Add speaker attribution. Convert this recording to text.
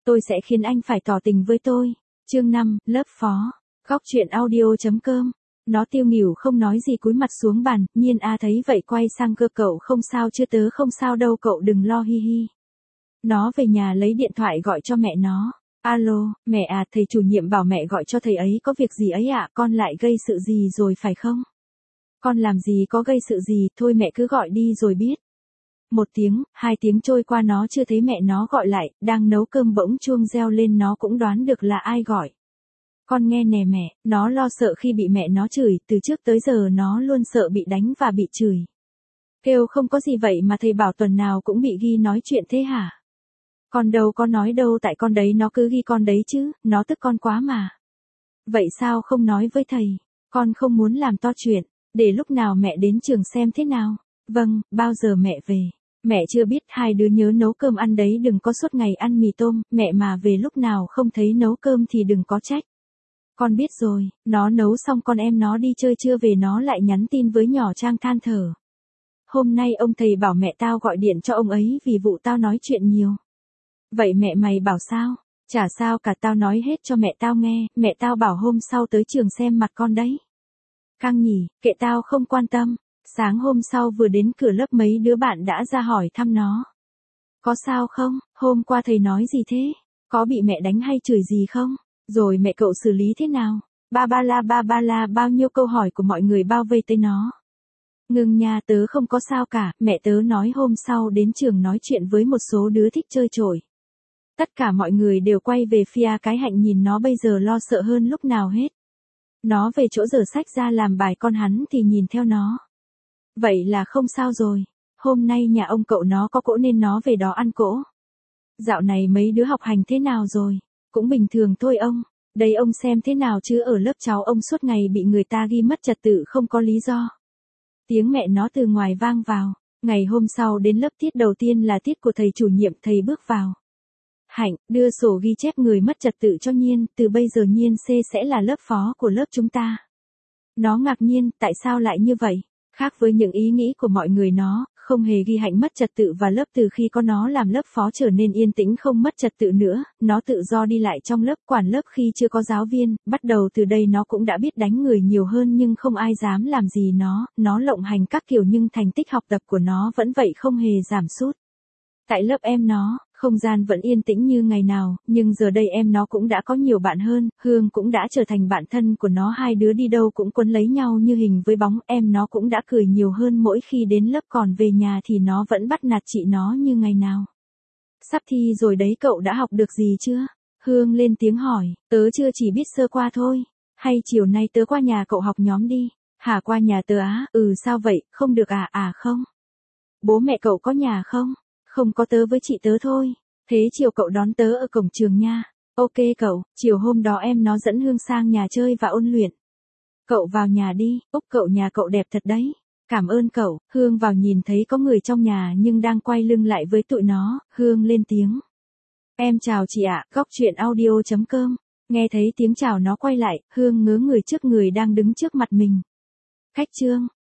Speaker 1: tôi sẽ khiến anh phải tỏ tình với tôi. Chương 5, lớp phó. Góc truyện audio.com. Nó tiêu nghỉu không nói gì cúi mặt xuống bàn, Nhiên A thấy vậy quay sang Cơ, cậu không sao chứ? Tớ không sao đâu cậu đừng lo, hi hi. Nó về nhà lấy điện thoại gọi cho mẹ nó. Alo, mẹ à, thầy chủ nhiệm bảo mẹ gọi cho thầy ấy có việc gì ấy ạ, con lại gây sự gì rồi phải không? Con làm gì có gây sự gì, thôi mẹ cứ gọi đi rồi biết. 1 tiếng, 2 tiếng trôi qua nó chưa thấy mẹ nó gọi lại, đang nấu cơm bỗng chuông reo lên, nó cũng đoán được là ai gọi. Con nghe nè mẹ, nó lo sợ khi bị mẹ nó chửi, từ trước tới giờ nó luôn sợ bị đánh và bị chửi. Kêu không có gì vậy mà thầy bảo tuần nào cũng bị ghi nói chuyện thế hả? Con đâu có nói đâu, tại con đấy nó cứ ghi con đấy chứ, nó tức con quá mà. Vậy sao không nói với thầy? Con không muốn làm to chuyện, để lúc nào mẹ đến trường xem thế nào. Vâng, bao giờ mẹ về? Mẹ chưa biết, hai đứa nhớ nấu cơm ăn đấy, đừng có suốt ngày ăn mì tôm, mẹ mà về lúc nào không thấy nấu cơm thì đừng có trách. Con biết rồi, nó nấu xong con em nó đi chơi chưa về nó lại nhắn tin với nhỏ Trang than thở. Hôm nay ông thầy bảo mẹ tao gọi điện cho ông ấy vì vụ tao nói chuyện nhiều. Vậy mẹ mày bảo sao? Chả sao cả, tao nói hết cho mẹ tao nghe, mẹ tao bảo hôm sau tới trường xem mặt con đấy. Căng nhỉ, kệ tao không quan tâm. Sáng hôm sau vừa đến cửa lớp mấy đứa bạn đã ra hỏi thăm nó. Có sao không? Hôm qua thầy nói gì thế? Có bị mẹ đánh hay chửi gì không? Rồi mẹ cậu xử lý thế nào? Ba ba la bao nhiêu câu hỏi của mọi người bao vây tới nó. Ngưng nha, tớ không có sao cả, mẹ tớ nói hôm sau đến trường nói chuyện với một số đứa thích chơi chổi. Tất cả mọi người đều quay về phía cái Hạnh, nhìn nó bây giờ lo sợ hơn lúc nào hết. Nó về chỗ rửa sách ra làm bài, con hắn thì nhìn theo nó. Vậy là không sao rồi. Hôm nay nhà ông cậu nó có cỗ nên nó về đó ăn cỗ. Dạo này mấy đứa học hành thế nào rồi? Cũng bình thường thôi ông. Đây ông xem thế nào chứ, ở lớp cháu ông suốt ngày bị người ta ghi mất trật tự không có lý do. Tiếng mẹ nó từ ngoài vang vào. Ngày hôm sau đến lớp, tiết đầu tiên là tiết của thầy chủ nhiệm, thầy bước vào. Hạnh, đưa sổ ghi chép người mất trật tự cho Nhiên, từ bây giờ Nhiên C sẽ là lớp phó của lớp chúng ta. Nó ngạc nhiên, tại sao lại như vậy? Khác với những ý nghĩ của mọi người, nó không hề ghi Hạnh mất trật tự vào lớp. Từ khi có nó làm lớp phó trở nên yên tĩnh, không mất trật tự nữa, nó tự do đi lại trong lớp, quản lớp khi chưa có giáo viên, bắt đầu từ đây nó cũng đã biết đánh người nhiều hơn nhưng không ai dám làm gì nó lộng hành các kiểu nhưng thành tích học tập của nó vẫn vậy, không hề giảm sút. Tại lớp em nó, không gian vẫn yên tĩnh như ngày nào, nhưng giờ đây em nó cũng đã có nhiều bạn hơn, Hương cũng đã trở thành bạn thân của nó, hai đứa đi đâu cũng quấn lấy nhau như hình với bóng, em nó cũng đã cười nhiều hơn mỗi khi đến lớp, còn về nhà thì nó vẫn bắt nạt chị nó như ngày nào. Sắp thi rồi đấy, cậu đã học được gì chưa? Hương lên tiếng hỏi, tớ chưa, chỉ biết sơ qua thôi. Hay chiều nay tớ qua nhà cậu học nhóm đi. Hả, qua nhà tớ á? Ừ, sao vậy, không được à? À không. Bố mẹ cậu có nhà không? Không có, tớ với chị tớ thôi. Thế chiều cậu đón tớ ở cổng trường nha. Ok cậu, chiều hôm đó em nó dẫn Hương sang nhà chơi và ôn luyện. Cậu vào nhà đi, Úc cậu, nhà cậu đẹp thật đấy. Cảm ơn cậu. Hương vào nhìn thấy có người trong nhà nhưng đang quay lưng lại với tụi nó, Hương lên tiếng. Em chào chị ạ, góc truyện audio.com. Nghe thấy tiếng chào nó quay lại, Hương ngớ người trước người đang đứng trước mặt mình. Cách chương